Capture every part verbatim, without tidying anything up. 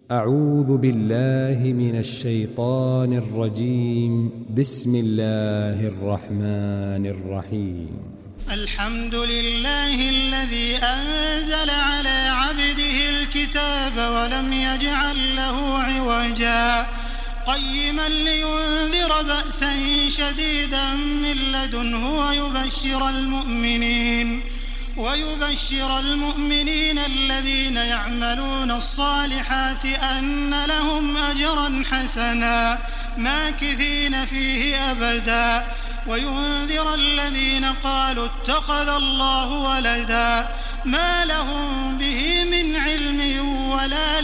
أعوذ بالله من الشيطان الرجيم. بسم الله الرحمن الرحيم. الحمد لله الذي أنزل على عبده الكتاب ولم يجعل له عوجا قيما لينذر بأسا شديدا من لدنه ويبشر المؤمنين ويبشر المؤمنين الذين يعملون الصالحات أن لهم أجرا حسنا ماكثين فيه أبدا وينذر الذين قالوا اتخذ الله ولدا ما لهم به من علم ولا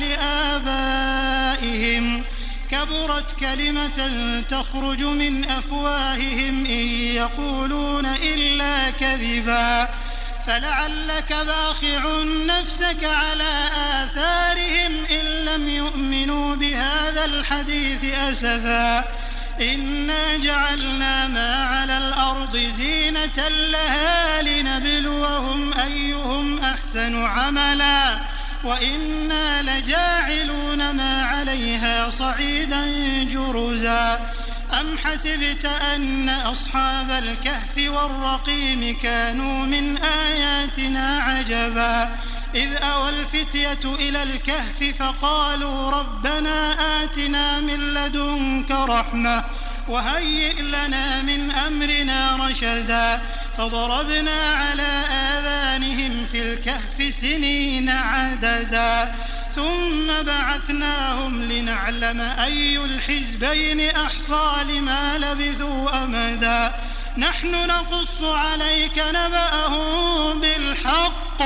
لآبائهم كبرت كلمة تخرج من أفواههم إن يقولون إلا كذبا فلعلك باخع نفسك على آثارهم إن لم يؤمنوا بهذا الحديث أسفا إنا جعلنا ما على الأرض زينة لها لنبلوهم أيهم أحسن عملا وإنا لجاعلون ما عليها صعيدا جرزا أم حسبت أن أصحاب الكهف والرقيم كانوا من آياتنا عجبا إذ أوى الفتية إلى الكهف فقالوا ربنا آتنا من لدنك رحمة وهيئ لنا من أمرنا رشدا فضربنا على آذانهم في الكهف سنين عددا ثم بعثناهم لنعلم أي الحزبين أحصى لما لبثوا أمدا نحن نقص عليك نبأهم بالحق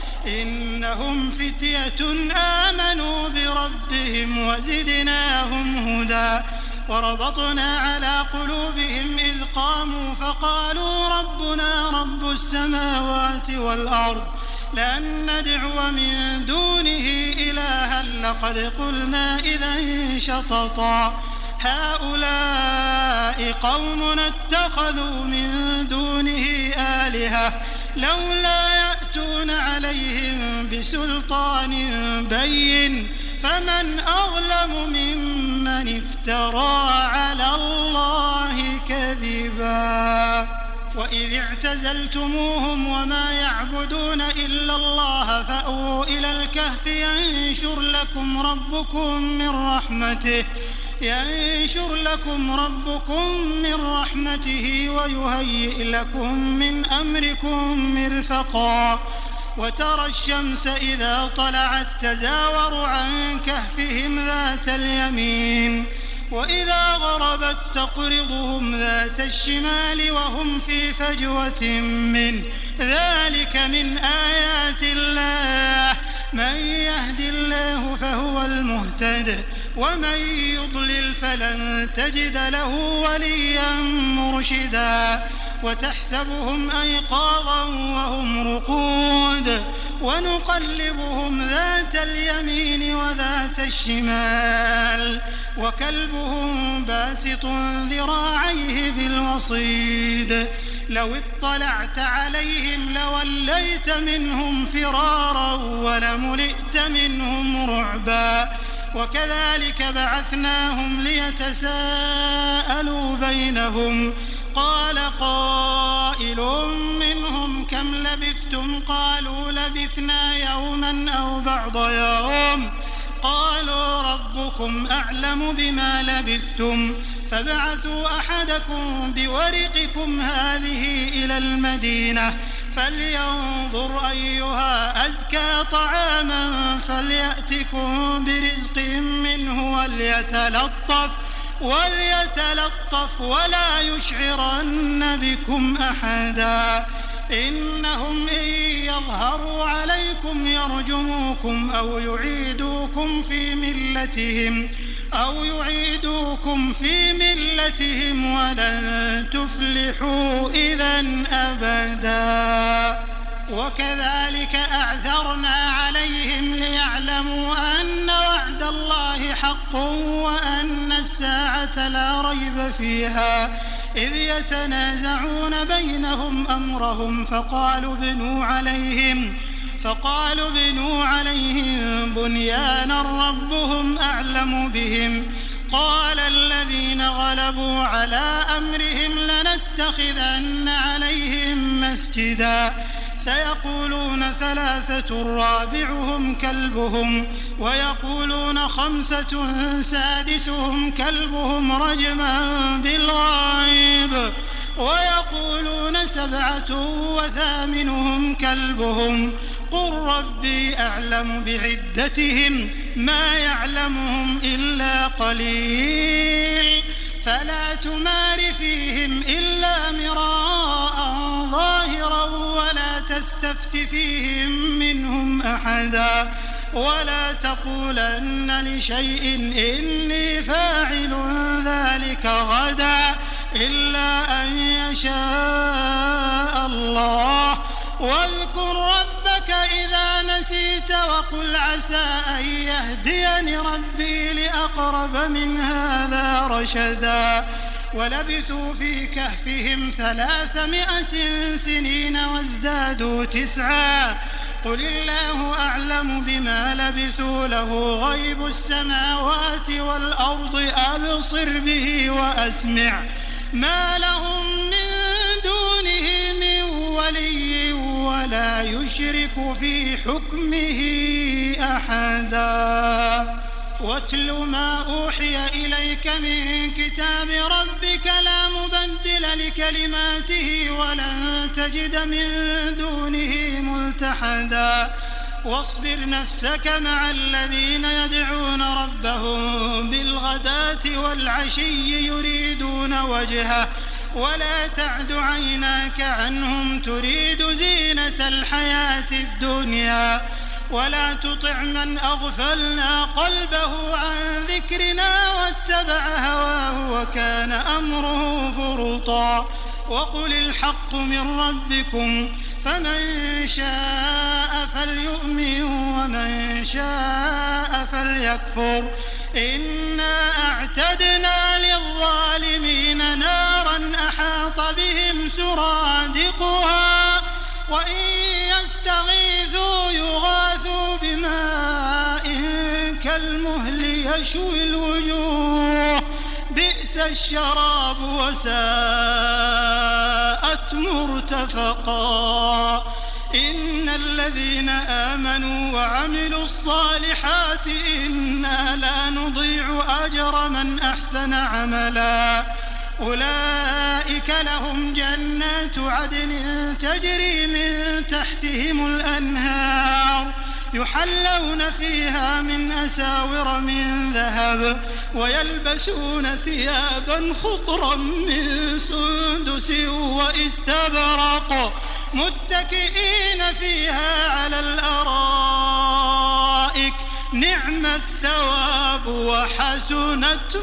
إنهم فتية آمنوا بربهم وزدناهم هدى وربطنا على قلوبهم إذ قاموا فقالوا ربنا رب السماوات والأرض لن ندعو من دونه إلها لقد قلنا إذا شططا هؤلاء قوم اتخذوا من دونه آلهة لولا يأتون عليهم بسلطان بين فمن أظلم ممن افترى على الله كذبا وإذ اعتزلتموهم وما يعبدون إلا الله فأووا إلى الكهف ينشر لكم ربكم من رحمته ينشر لكم ربكم من رحمته ويهيئ لكم من أمركم مرفقا وترى الشمس إذا طلعت تزاور عن كهفهم ذات اليمين وإذا غربت تقرضهم ذات الشمال وهم في فجوة منه ذلك من آيات الله من يهد الله فهو المهتد ومن يضلل فلن تجد له وليا مرشدا وتحسبهم أيقاظا وهم رقود ونقلبهم ذات اليمين وذات الشمال وكلبهم باسط ذراعيه بالوصيد لو اطلعت عليهم لوليت منهم فرارا ولملئت منهم رعبا وكذلك بعثناهم ليتساءلوا بينهم قال قائل منهم كم لبثتم قالوا لبثنا يوما أو بعض يوم قالوا ربكم أعلم بما لبثتم فابعثوا أحدكم بورقكم هذه إلى المدينة فلينظر أيها أزكى طعاما فليأتكم برزق منه وليتلطف وليتلطف ولا يشعرن بكم أحدا إنهم إن يظهروا عليكم يرجموكم أو يعيدوكم في ملتهم أو يعيدوكم في ملتهم ولن تفلحوا إذن أبدا وكذلك أعثرنا عليهم ليعلموا أن وعد الله حق وأن الساعة لا ريب فيها إذ يتنازعون بينهم أمرهم فقالوا ابنوا عليهم فقالوا ابنوا عليهم بنيانا ربهم أعلم بهم قال الذين غلبوا على أمرهم لنتخذن عليهم مسجدا سيقولون ثلاثة رابعهم كلبهم ويقولون خمسة سادسهم كلبهم رجما بالغيب ويقولون سبعة وثامنهم كلبهم قل ربي أعلم بعدتهم ما يعلمهم إلا قليل فلا تمار فيهم إلا مراء ظاهرا ولا تستفت فيهم منهم أحدا ولا تقولن لشيء إني فاعل ذلك غدا إلا أن يشاء الله واذكر ربك إذا نسيت وقل عسى أن يهديني ربي لأقرب من هذا رشدا ولبثوا في كهفهم ثلاثمائة سنين وازدادوا تسعا قل الله أعلم بما لبثوا له غيب السماوات والأرض أبصر به وأسمع ما لهم من دونه من ولي ولا يشرك في حكمه أحدا واتل ما أوحي إليك من كتاب ربك لا مبدل لكلماته ولن تجد من دونه ملتحدا واصبر نفسك مع الذين يدعون ربهم بالغداة والعشي يريدون وجهه ولا تعد عيناك عنهم تريد زينة الحياة الدنيا ولا تطع من أغفلنا قلبه عن ذكرنا واتبع هواه وكان أمره فرطا وقل الحق من ربكم فمن شاء فليؤمن ومن شاء فليكفر إنا أعتدنا للظالمين نارا أحاط بهم سرادقها وإن يستغيثوا يغاثوا بماء كالمهل يشوي الوجوه بئس الشراب وساءت مرتفقا إن الذين آمنوا وعملوا الصالحات إنا لا نضيع أجر من أحسن عملا أولئك لهم جنات عدن تجري من تحتهم الأنهار يحلون فيها من أساور من ذهب ويلبسون ثيابا خضرا من سندس واستبرق متكئين فيها على الأرائك نعم الثواب وحسنت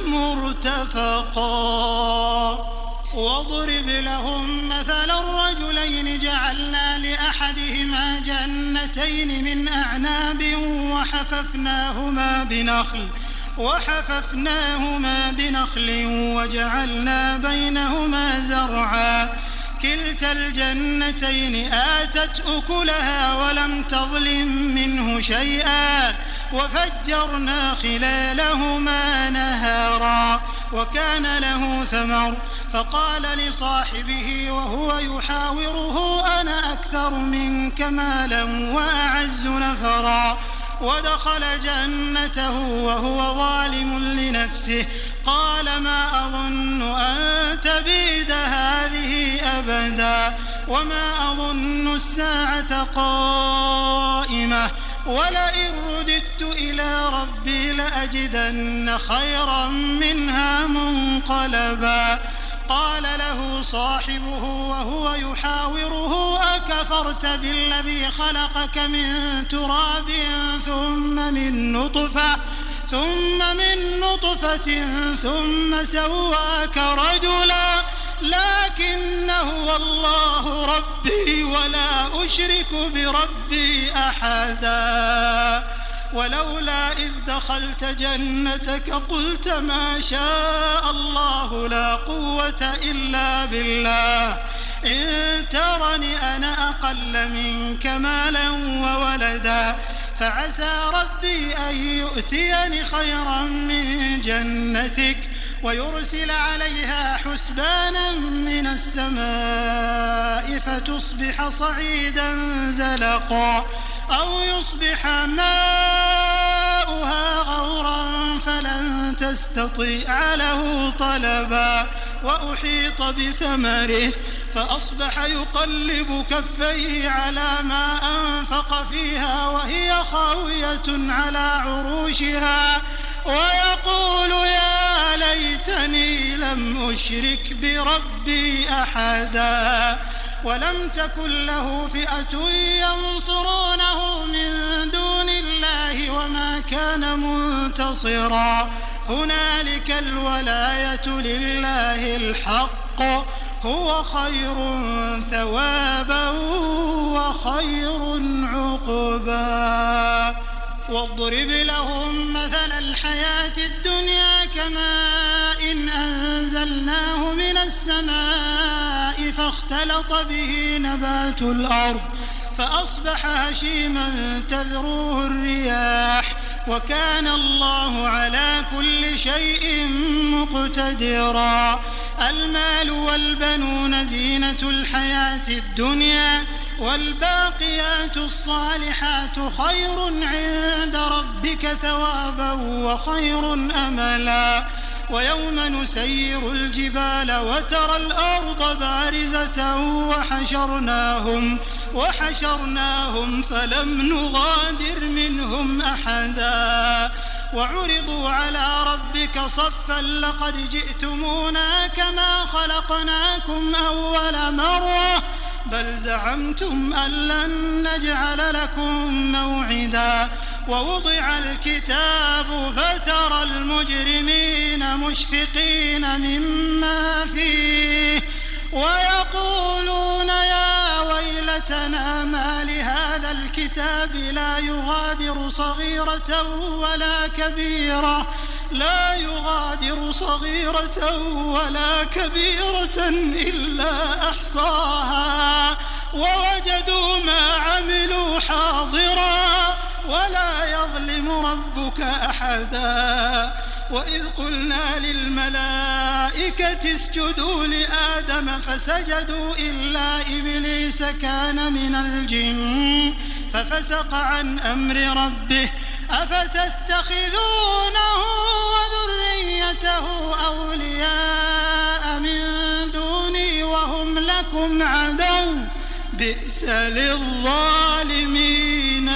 مرتفقا واضرب لهم مثل الرجلين جعلنا لأحدهما جنتين من أعناب وحففناهما بنخل وحففناهما بنخل وجعلنا بينهما زرعا كلتا الجنتين آتت أكلها ولم تظلم منه شيئا وفجرنا خلالهما نهارا وكان له ثمر فقال لصاحبه وهو يحاوره أنا أكثر منك مالا وأعز نفرا ودخل جنته وهو ظالم لنفسه قال ما أظن أن تبيد هذه أبدا وما أظن الساعة قائمة ولئن رددت إلى ربي لأجدن خيرا منها منقلبا قال له صاحبه وهو يحاوره أكفرت بالذي خلقك من تراب ثم من نطفة ثم من نطفة ثم سواك رجلا لكن هو الله ربي ولا أشرك بربي أحدا ولولا إذ دخلت جنتك قلت ما شاء الله لا قوة إلا بالله إن ترني أنا أقل منك مالا وولدا فعسى ربي أن يؤتيني خيرا من جنتك ويرسل عليها حسبانا من السماء فتصبح صعيدا زلقا أو يصبح ماؤها غورا فلن تستطيع له طلبا وأحيط بثمره فأصبح يقلب كفيه على ما أنفق فيها وهي خاوية على عروشها ويقول يا ليتني لم أشرك بربي أحدا ولم تكن له فئة ينصرونه من دون الله وما كان منتصرا هنالك الولاية لله الحق هو خير ثوابا وخير عقبا واضرب لهم مثل الحياة الدنيا كماء إن أنزلناه من السماء فاختلط به نبات الأرض فأصبح هشيما تذروه الرياح وكان الله على كل شيء مقتدرا المال والبنون زينة الحياة الدنيا والباقيات الصالحات خير عند ربك ثوابا وخير أملا ويوم نسير الجبال وترى الأرض بارزة وحشرناهم وحشرناهم فلم نغادر منهم أحدا وعرضوا على ربك صفا لقد جئتمونا كما خلقناكم أول مرة بل زعمتم أن لن نجعل لكم موعدا ووضع الكتاب فترى المجرمين مشفقين مما فيه ويقولون يا ويلتنا ما لهذا الكتاب لا يغادر صغيرة ولا كبيرة لا يغادر صغيرة ولا كبيرة إلا أحصاها ووجدوا ما عملوا حاضرا ولا يظلم ربك أحدا وإذ قلنا للملائكة اسجدوا لآدم فسجدوا إلا إبليس كان من الجن ففسق عن أمر ربه أفتتخذونه وذريته أولياء من دوني وهم لكم عدو بئس للظالمين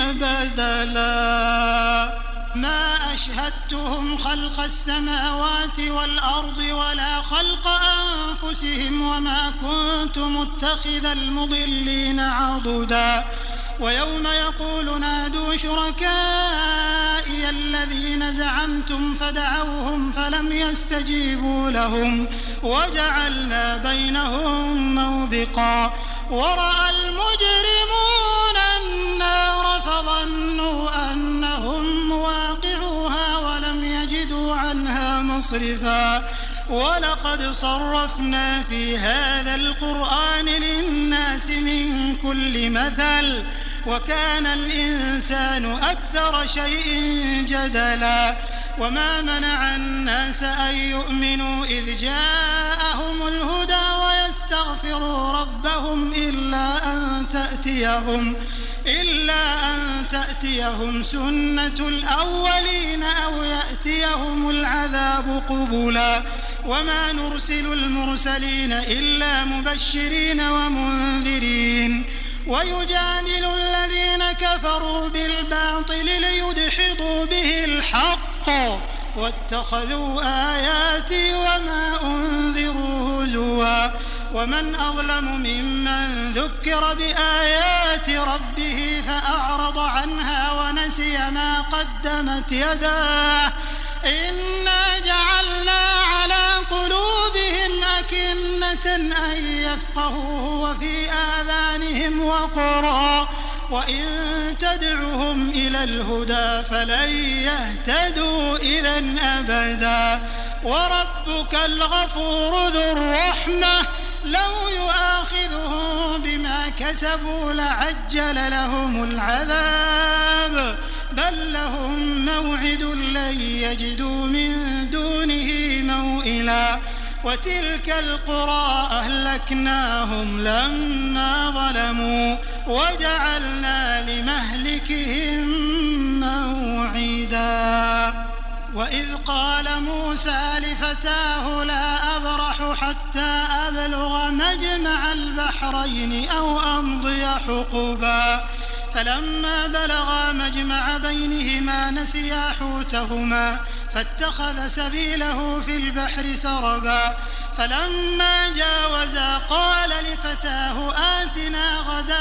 بدلا ما أشهدتهم خلق السماوات والأرض ولا خلق أنفسهم وما كنت متخذ المضلين عضدا ويوم يقول نادوا شركائي الذين زعمتم فدعوهم فلم يستجيبوا لهم وجعلنا بينهم موبقا ورأى المجرمون النار فظنوا أنهم مواقعوها ولم يجدوا عنها مصرفا ولقد صرفنا في هذا القرآن للناس من كل مثل وكان الإنسان أكثر شيء جدلا وما منع الناس أن يؤمنوا إذ جاءهم الهدى ويستغفروا ربهم إلا أن تأتيهم إلا أن تأتيهم سنة الأولين أو يأتيهم العذاب قبلا وما نرسل المرسلين إلا مبشرين ومنذرين ويجادل الذين كفروا بالباطل ليدحضوا به الحق واتخذوا آياتي وما أنذروا هزوا ومن أظلم ممن ذكر بآيات ربه فأعرض عنها ونسي ما قدمت يداه إنا جعلنا على قلوبهم أكنة أن يفقهوه وفي آذانهم وقرا وإن تدعهم إلى الهدى فلن يهتدوا إذا أبدا وربك الغفور ذو الرحمة لو يؤاخذهم بما كسبوا لعجل لهم العذاب بل لهم موعد لن يجدوا من دونه موئلا وتلك القرى أهلكناهم لما ظلموا وجعلنا لمهلكهم موعدا وإذ قال موسى لفتاه لا أبرح حتى أبلغ مجمع البحرين أو أمضي حقبا فلما بلغا مجمع بينهما نسيا حوتهما فاتخذ سبيله في البحر سربا فلما جاوزا قال لفتاه آتنا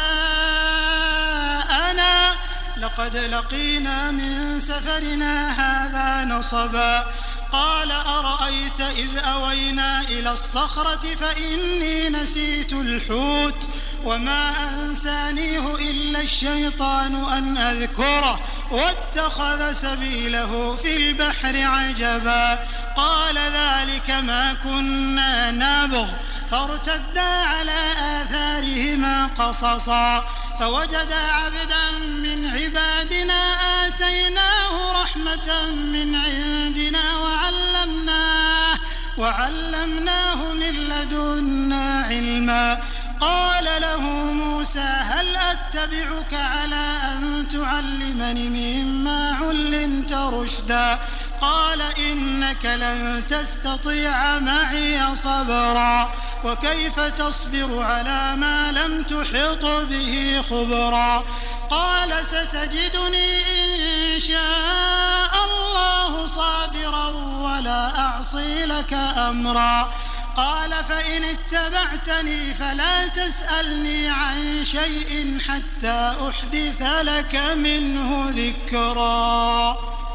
غداءنا لقد لقينا من سفرنا هذا نصبا قال أرأيت إذ أوينا إلى الصخرة فإني نسيت الحوت وما أنسانيه إلا الشيطان أن أذكره واتخذ سبيله في البحر عجبا قال ذلك ما كنا نبغ فارتدا على آثارهما قصصا فوجدا عبدا من عبادنا آتيناه رحمة من عندنا وعلمناه, وعلمناه من لدنا علما قال له موسى هل أتبعك على أن تعلمني مما علمت رشدا قال إنك لن تستطيع معي صبرا وكيف تصبر على ما لم تحط به خبرا قال ستجدني إن شاء الله صابرا ولا أعصي لك أمرا قال فإن اتبعتني فلا تسألني عن شيء حتى أحدث لك منه ذكرا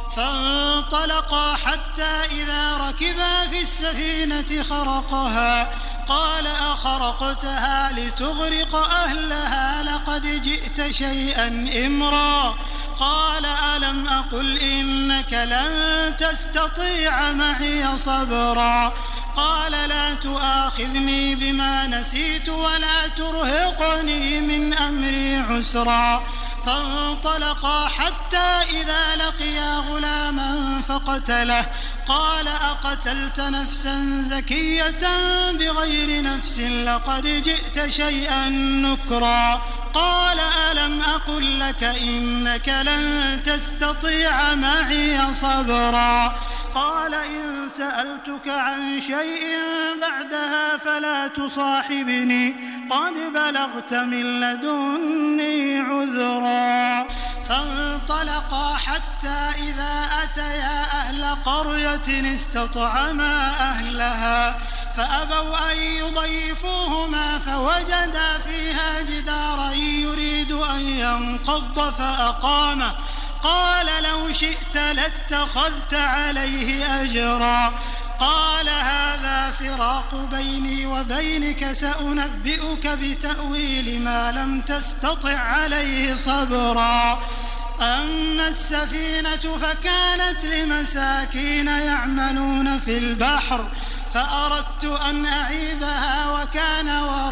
فانطلقا حتى إذا ركبا في السفينة خرقها قال أخرقتها لتغرق أهلها لقد جئت شيئا إمرا قال ألم أقل إنك لن تستطيع معي صبرا قال لا تؤاخذني بما نسيت ولا ترهقني من أمري عسرا فانطلقا حتى إذا لقيا غلاما فقتله قال أقتلت نفسا زكية بغير نفس لقد جئت شيئا نكرا قال ألم أقل لك إنك لن تستطيع معي صبرا قال إن سألتك عن شيء بعدها فلا تصاحبني قد بلغت من لدني عذرا فانطلقا حتى إذا أتيا أهل قرية استطعما أهلها فأبوا أن يضيفوهما فوجدا فيها جدارا يريد أن ينقض فأقامه قال لو شئت لاتخذت عليه أجرا قال هذا فراق بيني وبينك سأنبئك بتأويل ما لم تستطع عليه صبرا أما السفينة فكانت لمساكين يعملون في البحر فأردت أن أعيبها وكان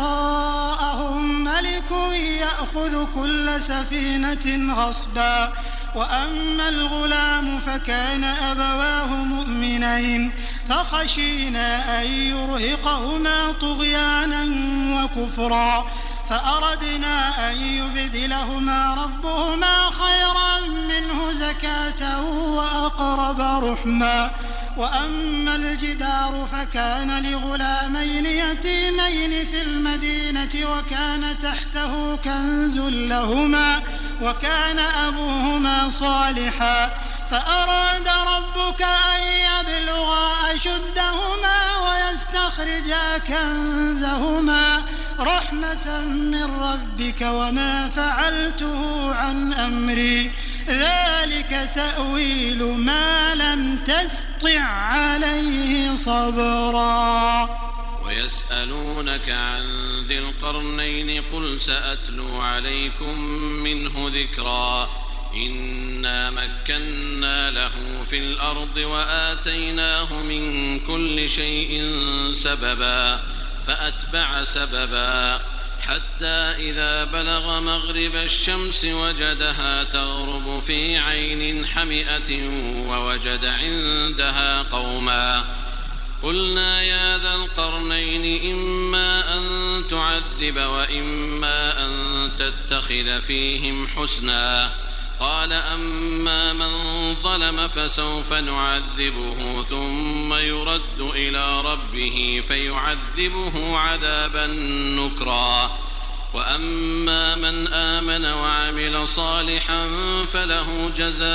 وراءهم ملك يأخذ كل سفينة غصبا وأما الغلام فكان أبواه مؤمنين فخشينا أن يرهقهما طغيانا وكفرا فأردنا أن يبدلهما ربهما خيرا منه زكاة وأقرب رحما وأما الجدار فكان لغلامين يتيمين في المدينة وكان تحته كنز لهما وكان أبوهما صالحا فأراد ربك أن يبلغا أشدهما ويستخرجا كنزهما رحمة من ربك وما فعلته عن أمري ذلك تأويل ما لم تسطع عليه صبرا ويسألونك عن ذي القرنين قل سأتلو عليكم منه ذكرا إنا مكنا له في الأرض وآتيناه من كل شيء سببا فأتبع سببا حتى إذا بلغ مغرب الشمس وجدها تغرب في عين حمئة ووجد عندها قوما قلنا يا ذا القرنين إما أن تعذب وإما أن تتخذ فيهم حسنا قال أما من ظلم فسوف نعذبه ثم يرد إلى ربه فيعذبه عذابا نكرا وأما من آمن وعمل صالحا فله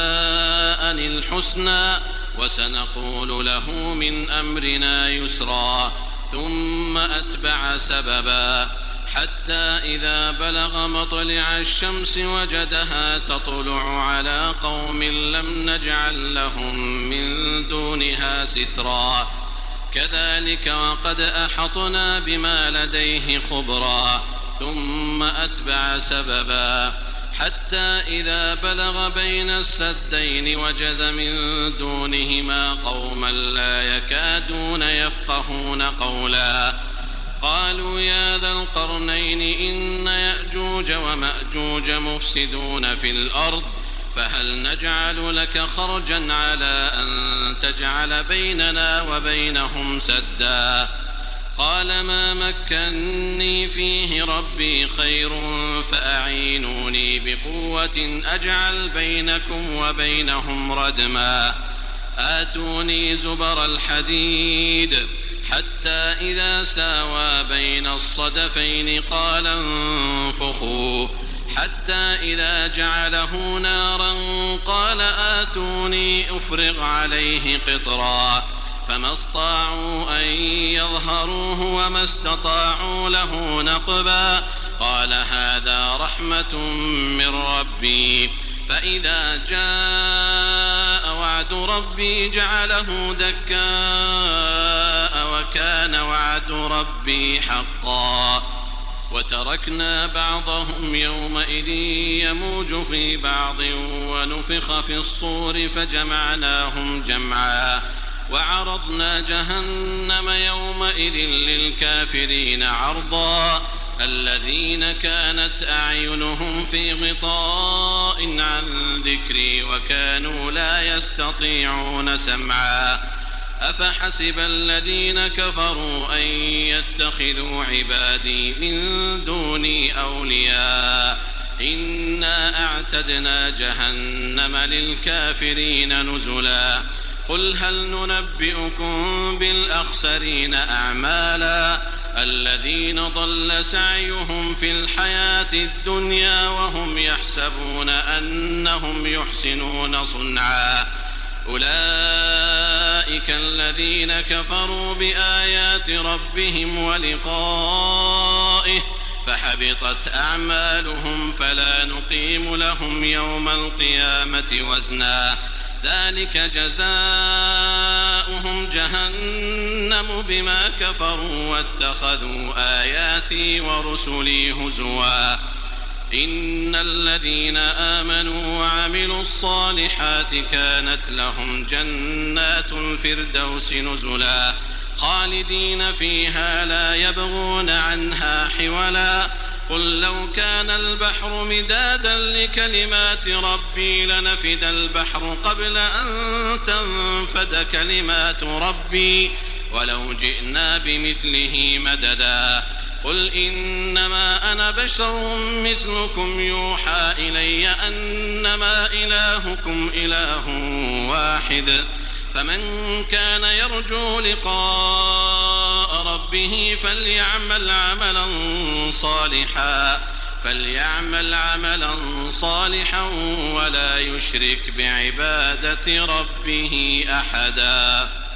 جزاء الحسنى وسنقول له من أمرنا يسرا ثم أتبع سببا حتى إذا بلغ مطلع الشمس وجدها تطلع على قوم لم نجعل لهم من دونها سترا كذلك وقد أحطنا بما لديه خبرا ثم أتبع سببا حتى إذا بلغ بين السدين وجد من دونهما قوما لا يكادون يفقهون قولا قالوا يا ذا القرنين إن يأجوج ومأجوج مفسدون في الأرض فهل نجعل لك خرجا على أن تجعل بيننا وبينهم سدا قال ما مكني فيه ربي خير فأعينوني بقوة أجعل بينكم وبينهم ردما آتوني زبر الحديد حتى إذا ساوى بين الصدفين قال انفخوا حتى إذا جعله نارا قال آتوني أفرغ عليه قطرا فما استطاعوا أن يظهروه وما استطاعوا له نقبا قال هذا رحمة من ربي فإذا جاء وعد ربي جعله دكاء وكان وعد ربي حقا وتركنا بعضهم يومئذ يموج في بعض ونفخ في الصور فجمعناهم جمعا وعرضنا جهنم يومئذ للكافرين عرضا الذين كانت أعينهم في غطاء عن ذكري وكانوا لا يستطيعون سمعا أفحسب الذين كفروا أن يتخذوا عبادي من دوني أولياء إنا أعتدنا جهنم للكافرين نزلا قل هل ننبئكم بالأخسرين أعمالا الذين ضل سعيهم في الحياة الدنيا وهم يحسبون أنهم يحسنون صنعا أولئك الذين كفروا بآيات ربهم ولقائه فحبطت أعمالهم فلا نقيم لهم يوم القيامة وزنا ذلك جزاؤهم جهنم بما كفروا واتخذوا آياتي ورسلي هزوا إن الذين آمنوا وعملوا الصالحات كانت لهم جنات الفردوس نزلا خالدين فيها لا يبغون عنها حولا قل لو كان البحر مدادا لكلمات ربي لنفد البحر قبل أن تنفد كلمات ربي ولو جئنا بمثله مددا قل إنما أنا بشر مثلكم يوحى إلي أنما إلهكم إله واحد فمن كان يرجو لقاء ربه فليعمل عملا صالحا فليعمل عملا صالحا ولا يشرك بعبادة ربه أحدا.